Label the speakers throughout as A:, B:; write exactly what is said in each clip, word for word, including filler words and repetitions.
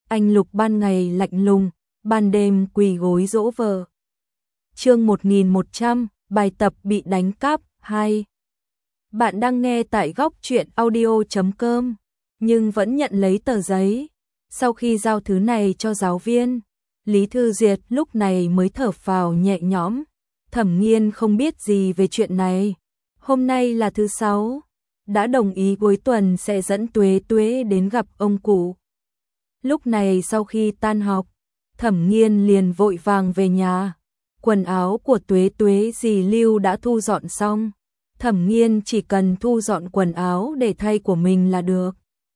A: anh Lục ban ngày lạnh lùng, ban đêm quỳ gối dỗ vợ. Chương một nghìn một trăm, bài tập bị đánh cắp hai. Bạn đang nghe tại góc truyện audio chấm com, nhưng vẫn nhận lấy tờ giấy. Sau khi giao thứ này cho giáo viên, Lý Thư Duyệt lúc này mới thở phào nhẹ nhõm. Thẩm Nghiên không biết gì về chuyện này. Hôm nay là thứ sáu, đã đồng ý cuối tuần sẽ dẫn Tuế Tuế đến gặp ông cụ. Lúc này sau khi tan học, Thẩm Nghiên liền vội vàng về nhà. Quần áo của Tuế Tuế dì Lưu đã thu dọn xong. Thẩm Nghiên chỉ cần thu dọn quần áo để thay của mình là được.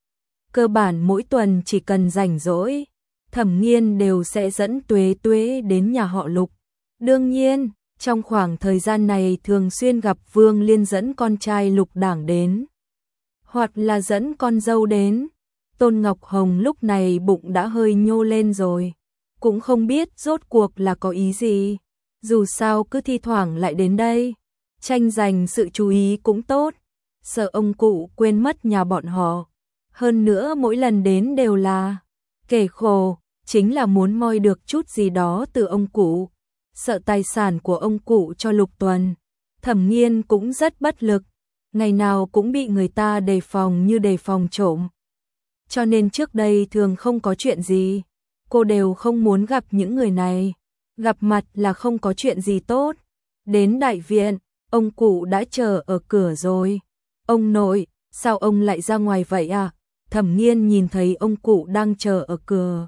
A: Cơ bản mỗi tuần chỉ cần rảnh rỗi, Thẩm Nghiên đều sẽ dẫn Tuế Tuế đến nhà họ Lục. Đương nhiên, trong khoảng thời gian này thường xuyên gặp Vương Liên dẫn con trai Lục Đảng đến, hoặc là dẫn con dâu đến. Tôn Ngọc Hồng lúc này bụng đã hơi nhô lên rồi, cũng không biết rốt cuộc là có ý gì. Dù sao cứ thi thoảng lại đến đây, tranh giành sự chú ý cũng tốt, sợ ông cụ quên mất nhà bọn họ. Hơn nữa mỗi lần đến đều là kể khổ, chính là muốn moi được chút gì đó từ ông cụ, sợ tài sản của ông cụ cho Lục Tuần. Thẩm Nghiên cũng rất bất lực, ngày nào cũng bị người ta đề phòng như đề phòng trộm. Cho nên trước đây thường không có chuyện gì, cô đều không muốn gặp những người này. Gặp mặt là không có chuyện gì tốt. Đến đại viện, ông cụ đã chờ ở cửa rồi. Ông nội, sao ông lại ra ngoài vậy à? Thẩm Nghiên nhìn thấy ông cụ đang chờ ở cửa,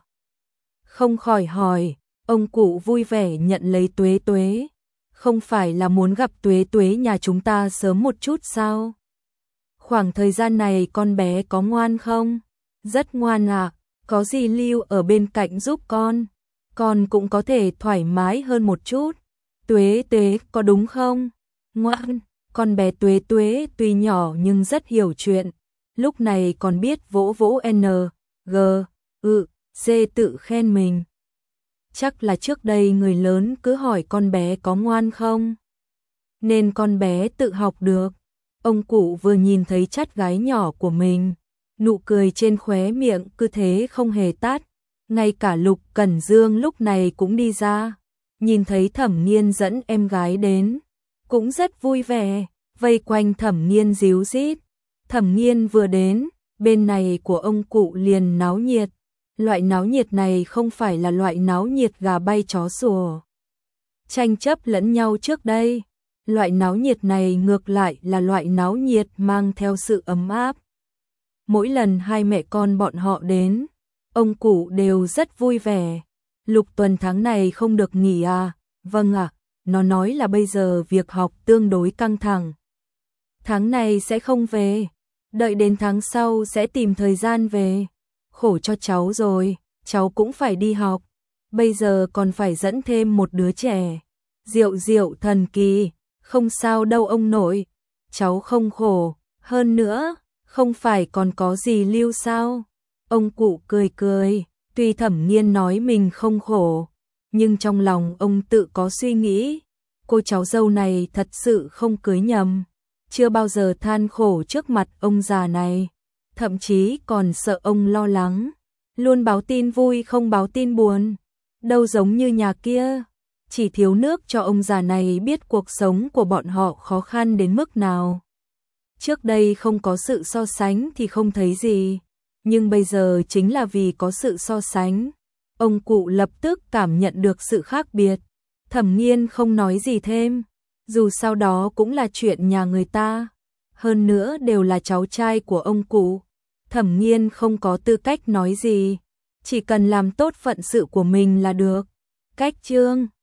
A: không khỏi hỏi. Ông cụ vui vẻ nhận lấy Tuế Tuế. Không phải là muốn gặp Tuế Tuế nhà chúng ta sớm một chút sao? Khoảng thời gian này con bé có ngoan không? Rất ngoan à, có dì Lưu ở bên cạnh giúp con, con cũng có thể thoải mái hơn một chút. Tuế Tuế có đúng không? Ngoan, con bé Tuế Tuế tuy nhỏ nhưng rất hiểu chuyện, lúc này còn biết vỗ vỗ N, G, Ừ, C tự khen mình. Chắc là trước đây người lớn cứ hỏi con bé có ngoan không, nên con bé tự học được. Ông cụ vừa nhìn thấy chắt gái nhỏ của mình, nụ cười trên khóe miệng cứ thế không hề tắt. Ngay cả Lục Cẩn Dương lúc này cũng đi ra, nhìn thấy Thẩm Nghiên dẫn em gái đến, cũng rất vui vẻ, vây quanh Thẩm Nghiên díu dít. Thẩm Nghiên vừa đến, bên này của ông cụ liền náo nhiệt. Loại náo nhiệt này không phải là loại náo nhiệt gà bay chó sủa, tranh chấp lẫn nhau trước đây. Loại náo nhiệt này ngược lại là loại náo nhiệt mang theo sự ấm áp. Mỗi lần hai mẹ con bọn họ đến, ông cụ đều rất vui vẻ. Lục Tuần tháng này không được nghỉ à? Vâng ạ, à, nó nói là bây giờ việc học tương đối căng thẳng, tháng này sẽ không về, đợi đến tháng sau sẽ tìm thời gian về. Khổ cho cháu rồi, cháu cũng phải đi học, bây giờ còn phải dẫn thêm một đứa trẻ. Diệu Diệu thần kỳ, không sao đâu ông nội, cháu không khổ, hơn nữa, không phải còn có gì Lưu sao? Ông cụ cười cười, tuy Thẩm Nghiên nói mình không khổ, nhưng trong lòng ông tự có suy nghĩ, cô cháu dâu này thật sự không cưới nhầm, chưa bao giờ than khổ trước mặt ông già này, thậm chí còn sợ ông lo lắng, luôn báo tin vui không báo tin buồn, đâu giống như nhà kia, chỉ thiếu nước cho ông già này biết cuộc sống của bọn họ khó khăn đến mức nào. Trước đây không có sự so sánh thì không thấy gì, nhưng bây giờ chính là vì có sự so sánh, ông cụ lập tức cảm nhận được sự khác biệt. Thẩm Nghiên không nói gì thêm, dù sau đó cũng là chuyện nhà người ta, hơn nữa đều là cháu trai của ông cụ. Thẩm Nghiên không có tư cách nói gì, chỉ cần làm tốt phận sự của mình là được. Cách chương